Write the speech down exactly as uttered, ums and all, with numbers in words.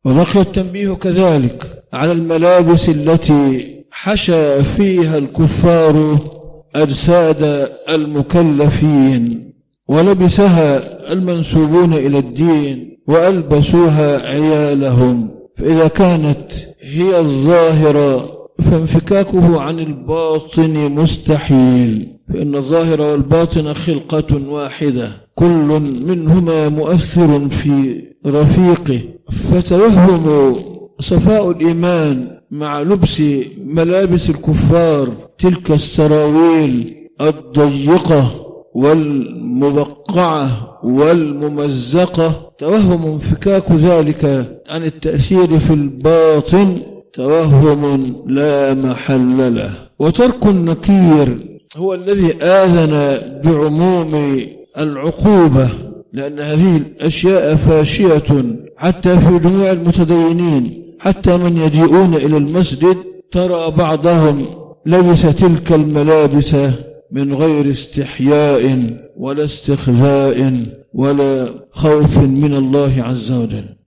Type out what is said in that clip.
وبقي التنبيه كذلك على الملابس التي حشى فيها الكفار أجساد المكلفين ولبسها المنسوبون إلى الدين وألبسوها عيالهم، فإذا كانت هي الظاهرة فانفكاكه عن الباطن مستحيل، فإن الظاهر والباطن خلقة واحدة كل منهما مؤثر في رفيقه، فتوهم صفاء الإيمان مع لبس ملابس الكفار تلك السراويل الضيقة والمبقعة والممزقة، توهم انفكاك ذلك عن التأثير في الباطن توهم لا محل له. وترك النكير هو الذي آذن بعموم العقوبة، لأن هذه الأشياء فاشية حتى في جميع المتدينين، حتى من يجيئون إلى المسجد ترى بعضهم لبس تلك الملابس من غير استحياء ولا استخفاء ولا خوف من الله عز وجل.